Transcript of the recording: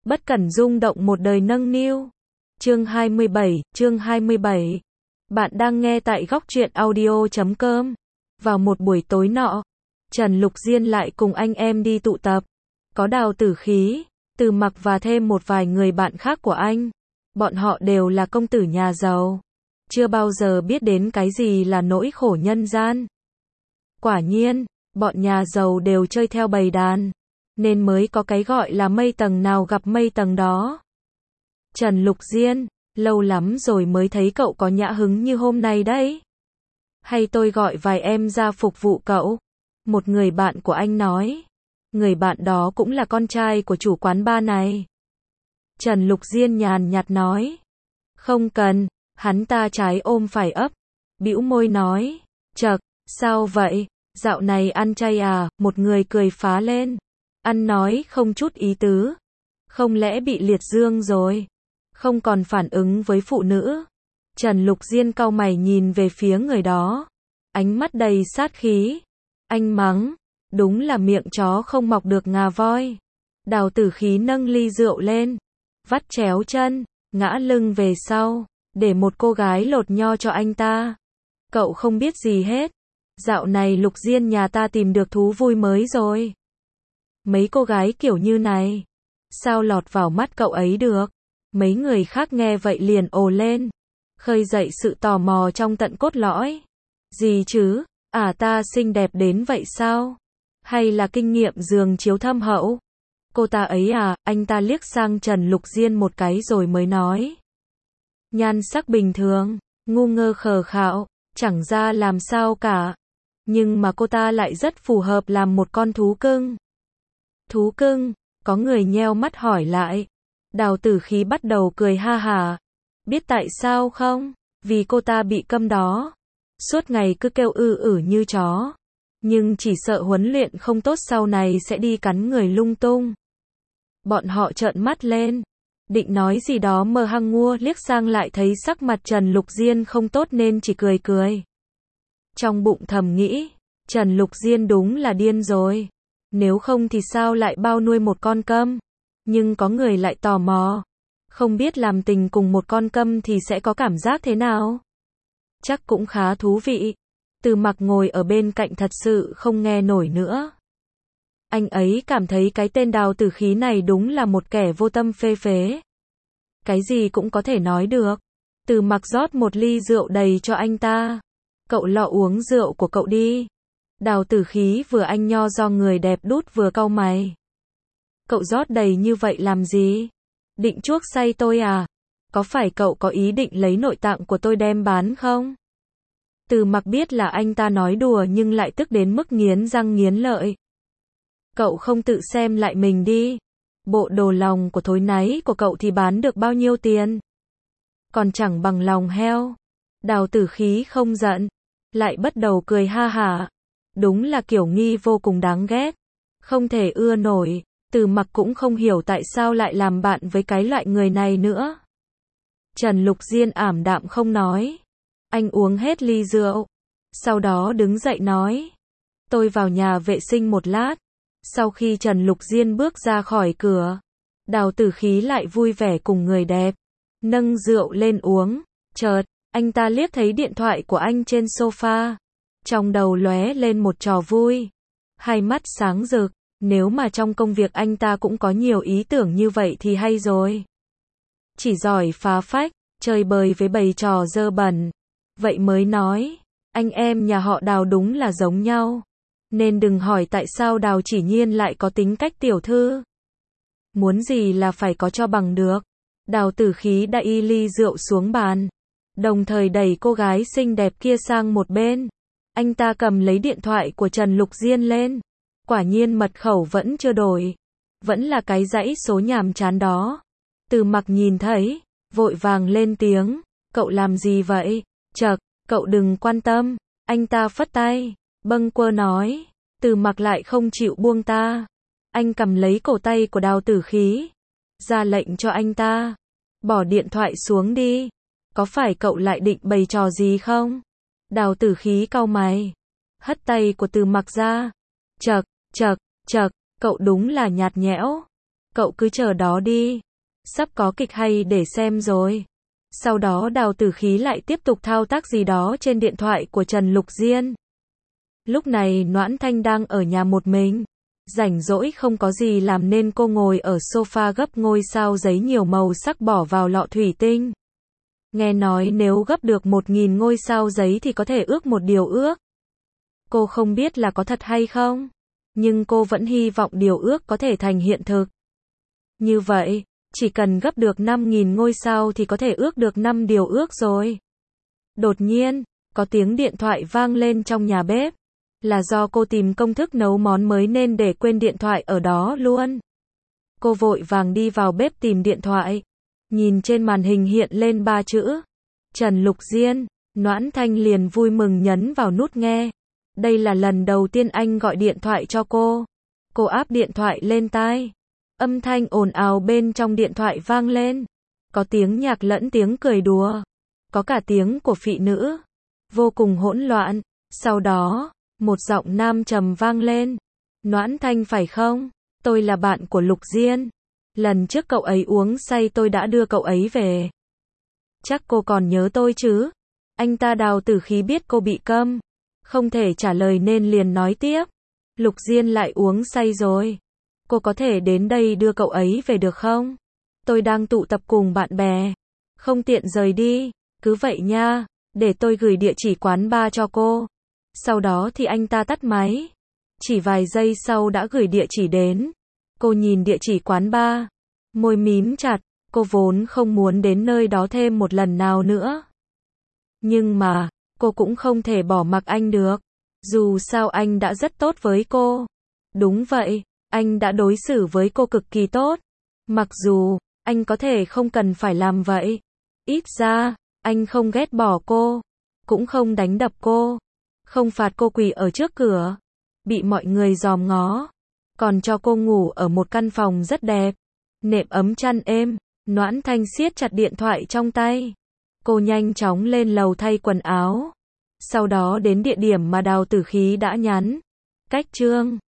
Bất cẩn rung động một đời nâng niu. Chương 27. Bạn đang nghe tại góc truyện audio.com. Vào một buổi tối nọ, Trần Lục Diên lại cùng anh em đi tụ tập. Có Đào Tử Khí, Từ Mặc và thêm một vài người bạn khác của anh. Bọn họ đều là công tử nhà giàu, chưa bao giờ biết đến cái gì là nỗi khổ nhân gian. Quả nhiên, bọn nhà giàu đều chơi theo bầy đàn, nên mới có cái gọi là mây tầng nào gặp mây tầng đó. Trần Lục Diên, lâu lắm rồi mới thấy cậu có nhã hứng như hôm nay đấy. Hay tôi gọi vài em ra phục vụ cậu? Một người bạn của anh nói. Người bạn đó cũng là con trai của chủ quán bar này. Trần Lục Diên nhàn nhạt nói. Không cần, hắn ta trái ôm phải ấp. Bĩu môi nói. Chậc, sao vậy? Dạo này ăn chay à? Một người cười phá lên. Ăn nói không chút ý tứ. Không lẽ bị liệt dương rồi? Không còn phản ứng với phụ nữ. Trần Lục Diên cau mày nhìn về phía người đó. Ánh mắt đầy sát khí. Anh mắng. Đúng là miệng chó không mọc được ngà voi. Đào Tử Khí nâng ly rượu lên. Vắt chéo chân, ngã lưng về sau, để một cô gái lột nho cho anh ta. Cậu không biết gì hết. Dạo này Lục Diên nhà ta tìm được thú vui mới rồi. Mấy cô gái kiểu như này, sao lọt vào mắt cậu ấy được? Mấy người khác nghe vậy liền ồ lên, khơi dậy sự tò mò trong tận cốt lõi. Gì chứ? Ta xinh đẹp đến vậy sao? Hay là kinh nghiệm giường chiếu thâm hậu? Cô ta ấy à? Anh ta liếc sang Trần Lục Diên một cái rồi mới nói. Nhan sắc bình thường, ngu ngơ khờ khạo, chẳng ra làm sao cả. Nhưng mà cô ta lại rất phù hợp làm một con thú cưng. Thú cưng? Có người nheo mắt hỏi lại. Đào Tử Khí bắt đầu cười ha hả. Biết tại sao không? Vì cô ta bị câm đó. Suốt ngày cứ kêu như chó. Nhưng chỉ sợ huấn luyện không tốt sau này sẽ đi cắn người lung tung. Bọn họ trợn mắt lên, định nói gì đó mơ hăng ngua, liếc sang lại thấy sắc mặt Trần Lục Diên không tốt nên chỉ cười cười. Trong bụng thầm nghĩ, Trần Lục Diên đúng là điên rồi. Nếu không thì sao lại bao nuôi một con câm? Nhưng có người lại tò mò. Không biết làm tình cùng một con câm thì sẽ có cảm giác thế nào? Chắc cũng khá thú vị. Từ Mặc ngồi ở bên cạnh thật sự không nghe nổi nữa. Anh ấy cảm thấy cái tên Đào Tử Khí này đúng là một kẻ vô tâm phê phế. Cái gì cũng có thể nói được. Từ Mặc rót một ly rượu đầy cho anh ta. Cậu lọ uống rượu của cậu đi. Đào Tử Khí vừa anh nho do người đẹp đút vừa cau mày. Cậu rót đầy như vậy làm gì? Định chuốc say tôi à? Có phải cậu có ý định lấy nội tạng của tôi đem bán không? Từ Mặc biết là anh ta nói đùa nhưng lại tức đến mức nghiến răng nghiến lợi. Cậu không tự xem lại mình đi. Bộ đồ lòng của thối náy của cậu thì bán được bao nhiêu tiền? Còn chẳng bằng lòng heo. Đào Tử Khí không giận, lại bắt đầu cười ha hả. Đúng là kiểu nghi vô cùng đáng ghét. Không thể ưa nổi. Từ Mặc cũng không hiểu tại sao lại làm bạn với cái loại người này nữa. Trần Lục Diên ảm đạm không nói. Anh uống hết ly rượu. Sau đó đứng dậy nói. Tôi vào nhà vệ sinh một lát. Sau khi Trần Lục Diên bước ra khỏi cửa, Đào Tử Khí lại vui vẻ cùng người đẹp nâng rượu lên uống. Chợt, anh ta liếc thấy điện thoại của anh trên sofa. Trong đầu lóe lên một trò vui. Hai mắt sáng rực. Nếu mà trong công việc anh ta cũng có nhiều ý tưởng như vậy thì hay rồi. Chỉ giỏi phá phách, chơi bời với bầy trò dơ bẩn. Vậy mới nói, anh em nhà họ Đào đúng là giống nhau. Nên đừng hỏi tại sao Đào Chỉ Nhiên lại có tính cách tiểu thư. Muốn gì là phải có cho bằng được. Đào Tử Khí đã y ly rượu xuống bàn, đồng thời đẩy cô gái xinh đẹp kia sang một bên. Anh ta cầm lấy điện thoại của Trần Lục Diên lên. Quả nhiên mật khẩu vẫn chưa đổi. Vẫn là cái dãy số nhàm chán đó. Từ Mặc nhìn thấy, vội vàng lên tiếng. Cậu làm gì vậy? Chậc, cậu đừng quan tâm. Anh ta phất tay, bâng quơ nói. Từ Mặc lại không chịu buông ta. Anh cầm lấy cổ tay của Đào Tử Khí, ra lệnh cho anh ta. Bỏ điện thoại xuống đi. Có phải cậu lại định bày trò gì không? Đào Tử Khí cau mày, hất tay của Từ Mặc ra. Chậc, chậc, chậc, cậu đúng là nhạt nhẽo. cậu cứ chờ đó đi. Sắp có kịch hay để xem rồi. Sau đó Đào Tử Khí lại tiếp tục thao tác gì đó trên điện thoại của Trần Lục Diên. Lúc này Noãn Thanh đang ở nhà một mình. Rảnh rỗi không có gì làm nên cô ngồi ở sofa gấp ngôi sao giấy nhiều màu sắc bỏ vào lọ thủy tinh. Nghe nói nếu gấp được 1000 ngôi sao giấy thì có thể ước một điều ước. Cô không biết là có thật hay không, nhưng cô vẫn hy vọng điều ước có thể thành hiện thực. Như vậy, chỉ cần gấp được 5000 ngôi sao thì có thể ước được 5 điều ước rồi. Đột nhiên, có tiếng điện thoại vang lên trong nhà bếp. Là do cô tìm công thức nấu món mới nên để quên điện thoại ở đó luôn. Cô vội vàng đi vào bếp tìm điện thoại. Nhìn trên màn hình hiện lên 3 chữ Trần Lục Diên. Noãn Thanh liền vui mừng nhấn vào nút nghe. Đây là lần đầu tiên anh gọi điện thoại cho cô. Cô áp điện thoại lên tai. Âm thanh ồn ào bên trong điện thoại vang lên. Có tiếng nhạc lẫn tiếng cười đùa. Có cả tiếng của phị nữ. Vô cùng hỗn loạn. Sau đó, một giọng nam trầm vang lên. Noãn Thanh phải không? Tôi là bạn của Lục Diên. Lần trước cậu ấy uống say tôi đã đưa cậu ấy về. Chắc cô còn nhớ tôi chứ? Anh ta Đào Tử Khí biết cô bị câm. Không thể trả lời nên liền nói tiếp. Lục Diên lại uống say rồi. Cô có thể đến đây đưa cậu ấy về được không? Tôi đang tụ tập cùng bạn bè. Không tiện rời đi. Cứ vậy nha. Để tôi gửi địa chỉ quán bar cho cô. Sau đó thì anh ta tắt máy. Chỉ vài giây sau đã gửi địa chỉ đến. Cô nhìn địa chỉ quán bar. Môi mím chặt. Cô vốn không muốn đến nơi đó thêm một lần nào nữa. Nhưng mà, cô cũng không thể bỏ mặc anh được. Dù sao anh đã rất tốt với cô. Đúng vậy, anh đã đối xử với cô cực kỳ tốt. Mặc dù, anh có thể không cần phải làm vậy. Ít ra, anh không ghét bỏ cô. Cũng không đánh đập cô. Không phạt cô quỳ ở trước cửa. Bị mọi người dòm ngó. Còn cho cô ngủ ở một căn phòng rất đẹp. Nệm ấm chăn êm. Noãn Thanh siết chặt điện thoại trong tay. Cô nhanh chóng lên lầu thay quần áo. Sau đó đến địa điểm mà Đào Tử Khí đã nhắn. Cách chương